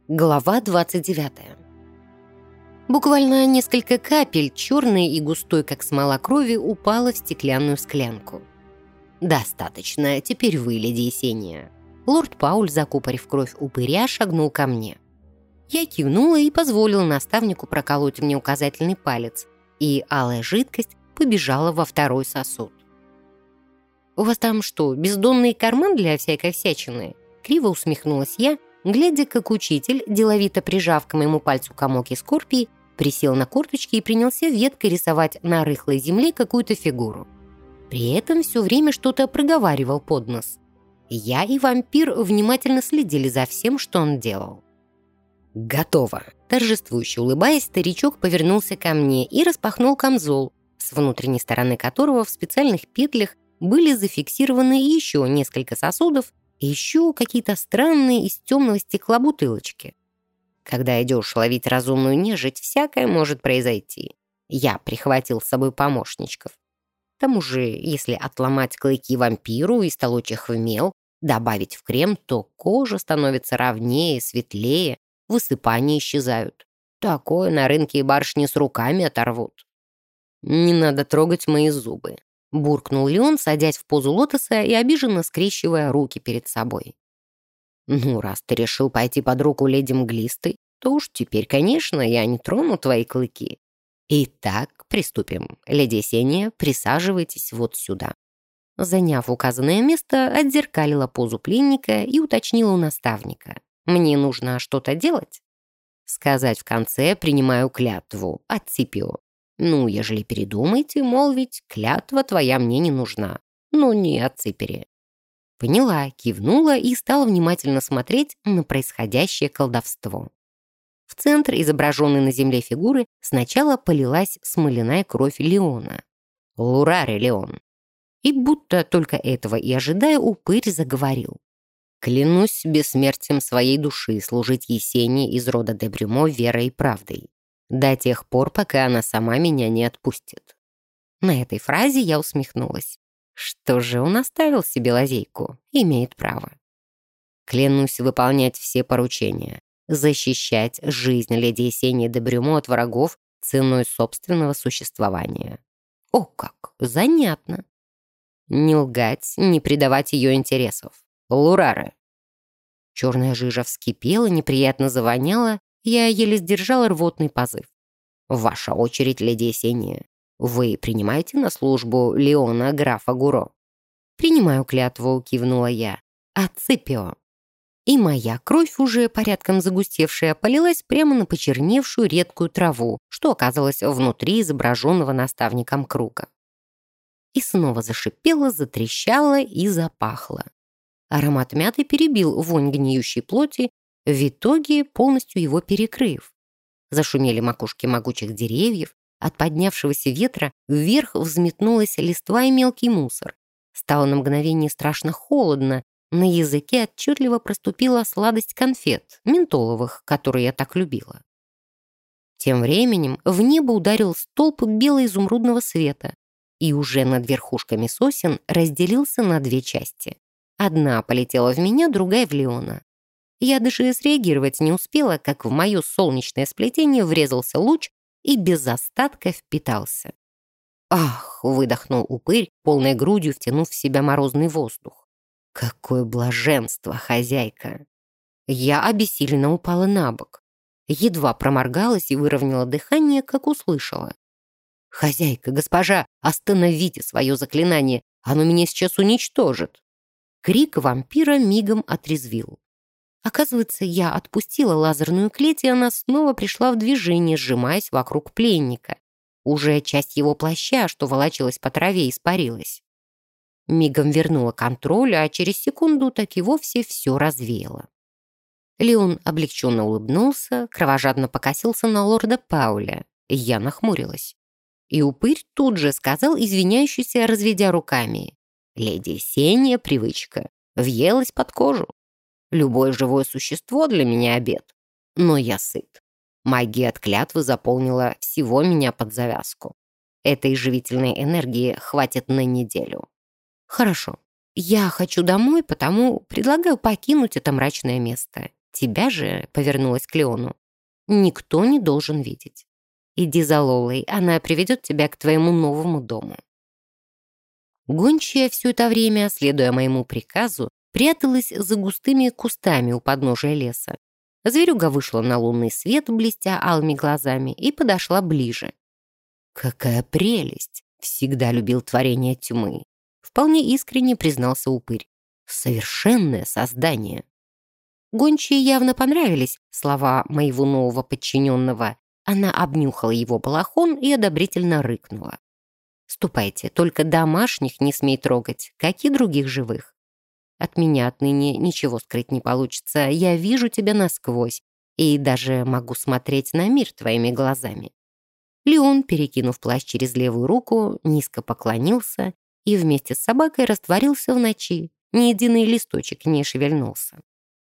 Глава 29. Буквально несколько капель, черной и густой, как смола крови, упало в стеклянную склянку. «Достаточно, теперь вы, леди Есения». Лорд Пауль, закупорив кровь упыря, шагнул ко мне. Я кивнула и позволила наставнику проколоть мне указательный палец, и алая жидкость побежала во второй сосуд. «У вас там что, бездонный карман для всякой всячины?» Криво усмехнулась я, глядя, как учитель, деловито прижав к моему пальцу комок из скорпии, присел на корточки и принялся веткой рисовать на рыхлой земле какую-то фигуру. При этом все время что-то проговаривал под нос. Я и вампир внимательно следили за всем, что он делал. «Готово!» Торжествующе улыбаясь, старичок повернулся ко мне и распахнул камзол, с внутренней стороны которого в специальных петлях были зафиксированы еще несколько сосудов и еще какие-то странные из темного стекла бутылочки. Когда идешь ловить разумную нежить, всякое может произойти. Я прихватил с собой помощничков. К тому же, если отломать клыки вампиру и столочь их в мел, добавить в крем, то кожа становится ровнее, светлее, высыпания исчезают. Такое на рынке и барышни с руками оторвут. «Не надо трогать мои зубы», — буркнул Леон, садясь в позу лотоса и обиженно скрещивая руки перед собой. «Ну, раз ты решил пойти под руку леди Мглистой, то уж теперь, конечно, я не трону твои клыки. Итак, приступим. Леди Есения, присаживайтесь вот сюда». Заняв указанное место, отзеркалила позу пленника и уточнила у наставника. «Мне нужно что-то делать?» «Сказать в конце принимаю клятву, Аципио. Ну, ежели передумаете, мол, ведь клятва твоя мне не нужна. Ну, не Аципери». Поняла, кивнула и стала внимательно смотреть на происходящее колдовство. В центр изображенной на земле фигуры сначала полилась смоляная кровь Леона. Лураре Леон. И будто только этого и ожидая, упырь заговорил. «Клянусь бессмертием своей души служить Есении из рода де Брюмо верой и правдой. До тех пор, пока она сама меня не отпустит». На этой фразе я усмехнулась. Что же он оставил себе лазейку? Имеет право. «Клянусь выполнять все поручения, защищать жизнь леди Есении де Брюмо от врагов ценой собственного существования». О как! Занятно. Не лгать, не предавать ее интересов. Лурары. Черная жижа вскипела, неприятно завоняла, я еле сдержала рвотный позыв. «Ваша очередь, леди Есения. Вы принимаете на службу Леона графа Гуро?» «Принимаю клятву», — кивнула я. «Аципио». И моя кровь, уже порядком загустевшая, полилась прямо на почерневшую редкую траву, что оказалось внутри изображенного наставником круга. И снова зашипела, затрещала и запахла. Аромат мяты перебил вонь гниющей плоти, в итоге полностью его перекрыв. Зашумели макушки могучих деревьев, от поднявшегося ветра вверх взметнулась листва и мелкий мусор. Стало на мгновение страшно холодно, на языке отчетливо проступила сладость конфет, ментоловых, которые я так любила. Тем временем в небо ударил столб бело-изумрудного света, и уже над верхушками сосен разделился на две части. Одна полетела в меня, другая в Леона. Я даже среагировать не успела, как в мое солнечное сплетение врезался луч и без остатка впитался. «Ах!» — выдохнул упырь, полной грудью втянув в себя морозный воздух. «Какое блаженство, хозяйка!» Я обессиленно упала на бок. Едва проморгалась и выровняла дыхание, как услышала. «Хозяйка, госпожа, остановите свое заклинание, оно меня сейчас уничтожит!» Крик вампира мигом отрезвил. Оказывается, я отпустила лазерную клеть, и она снова пришла в движение, сжимаясь вокруг пленника. Уже часть его плаща, что волочилась по траве, испарилась. Мигом вернула контроль, а через секунду так и вовсе все развеяла. Леон облегченно улыбнулся, кровожадно покосился на лорда Пауля. Я нахмурилась. И упырь тут же сказал, извиняющийся, разведя руками: «Леди Есения привычка, въелась под кожу. Любое живое существо для меня обед. Но я сыт. Магия от клятвы заполнила всего меня под завязку. Этой живительной энергии хватит на неделю». «Хорошо. Я хочу домой, потому предлагаю покинуть это мрачное место», Тебя же, повернулась к Леону, никто не должен видеть. Иди за Лолой, она приведет тебя к твоему новому дому. Гончая все это время, следуя моему приказу, пряталась за густыми кустами у подножия леса. Зверюга вышла на лунный свет, блестя алыми глазами, и подошла ближе. «Какая прелесть! Всегда любил творение тьмы!» Вполне искренне признался упырь. «Совершенное создание!» Гончие явно понравились слова моего нового подчиненного. Она обнюхала его балахон и одобрительно рыкнула. «Ступайте, только домашних не смей трогать, как и других живых. От меня отныне ничего скрыть не получится, я вижу тебя насквозь и даже могу смотреть на мир твоими глазами». Леон, перекинув плащ через левую руку, низко поклонился и вместе с собакой растворился в ночи. Ни единый листочек не шевельнулся.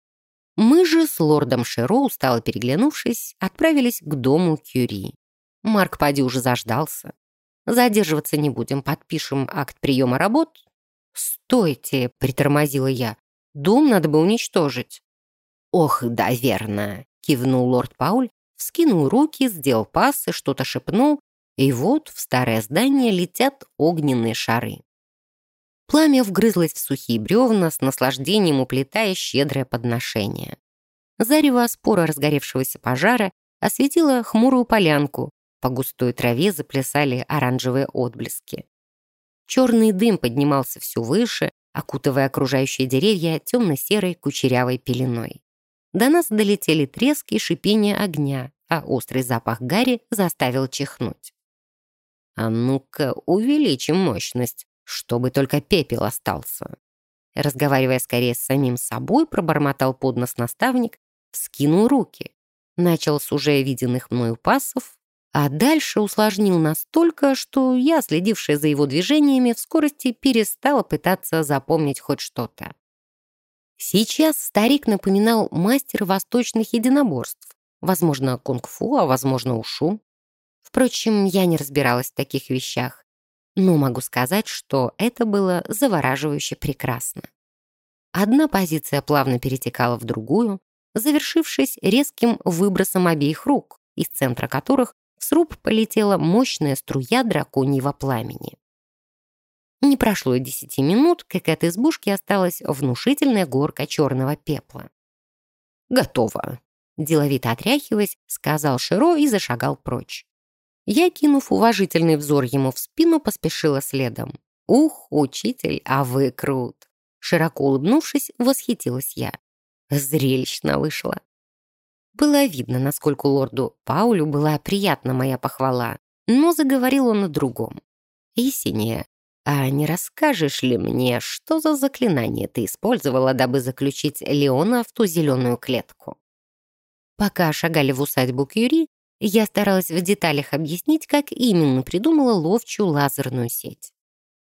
Мы же с лордом Шеро, устало переглянувшись, отправились к дому Кюри. Марк поди уже заждался. Задерживаться не будем, подпишем акт приема работ. «Стойте!» — притормозила я. «Дом надо бы уничтожить». «Ох, да, верно!» — кивнул лорд Пауль, вскинул руки, сделал пассы, что-то шепнул, и вот в старое здание летят огненные шары. Пламя вгрызлось в сухие бревна, с наслаждением уплетая щедрое подношение. Зарево спора разгоревшегося пожара осветило хмурую полянку, по густой траве заплясали оранжевые отблески. Черный дым поднимался все выше, окутывая окружающие деревья темно-серой кучерявой пеленой. До нас долетели треск и шипение огня, а острый запах гари заставил чихнуть. «А ну-ка, увеличим мощность, чтобы только пепел остался». Разговаривая скорее с самим собой, пробормотал под нос наставник, вскинул руки. Начал с уже виденных мною пассов, а дальше усложнил настолько, что я, следившая за его движениями, в скорости перестала пытаться запомнить хоть что-то. Сейчас старик напоминал мастера восточных единоборств, возможно, кунг-фу, а возможно, ушу. Впрочем, я не разбиралась в таких вещах, но могу сказать, что это было завораживающе прекрасно. Одна позиция плавно перетекала в другую, завершившись резким выбросом обеих рук, из центра которых в сруб полетела мощная струя драконьего пламени. Не прошло и 10 минут, как от избушки осталась внушительная горка черного пепла. «Готово!» — деловито отряхиваясь, сказал Широ и зашагал прочь. Я, кинув уважительный взор ему в спину, поспешила следом. «Ух, учитель, а вы крут!» Широко улыбнувшись, восхитилась я. Зрелищно вышло. Было видно, насколько лорду Паулю была приятна моя похвала, но заговорил он о другом. «Есения, а не расскажешь ли мне, что за заклинание ты использовала, дабы заключить Леона в ту зеленую клетку?» Пока шагали в усадьбу Кюри, я старалась в деталях объяснить, как именно придумала ловчую лазерную сеть.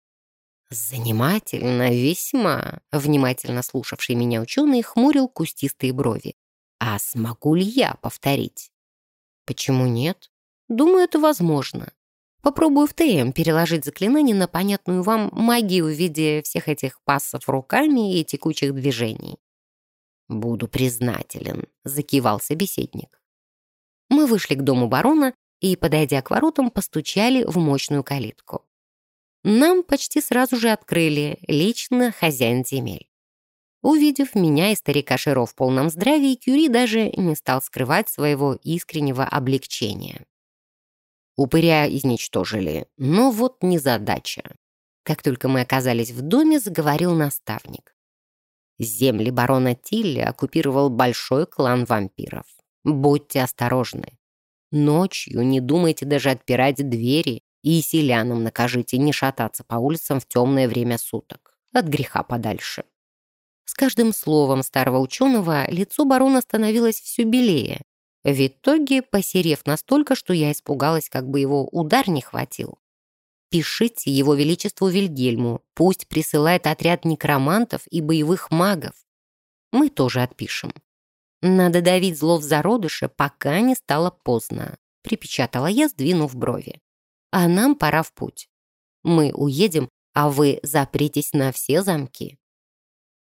«Занимательно, весьма», — внимательно слушавший меня ученый хмурил кустистые брови. «А смогу ли я повторить?» «Почему нет? Думаю, это возможно. Попробую в ТМ переложить заклинание на понятную вам магию в виде всех этих пассов руками и текучих движений». «Буду признателен», — закивал собеседник. Мы вышли к дому барона и, подойдя к воротам, постучали в мощную калитку. Нам почти сразу же открыли лично хозяин земель. Увидев меня и старика Широ в полном здравии, Кюри даже не стал скрывать своего искреннего облегчения. Упыря изничтожили, но вот незадача. Как только мы оказались в доме, заговорил наставник. Земли барона Тилля оккупировал большой клан вампиров. Будьте осторожны. Ночью не думайте даже отпирать двери, и селянам накажите не шататься по улицам в темное время суток. От греха подальше. С каждым словом старого ученого лицо барона становилось все белее. В итоге посерев настолько, что я испугалась, как бы его удар не хватил. «Пишите его величеству Вильгельму, пусть присылает отряд некромантов и боевых магов. Мы тоже отпишем. Надо давить зло в зародыше, пока не стало поздно», — припечатала я, сдвинув брови. «А нам пора в путь. Мы уедем, а вы запритесь на все замки».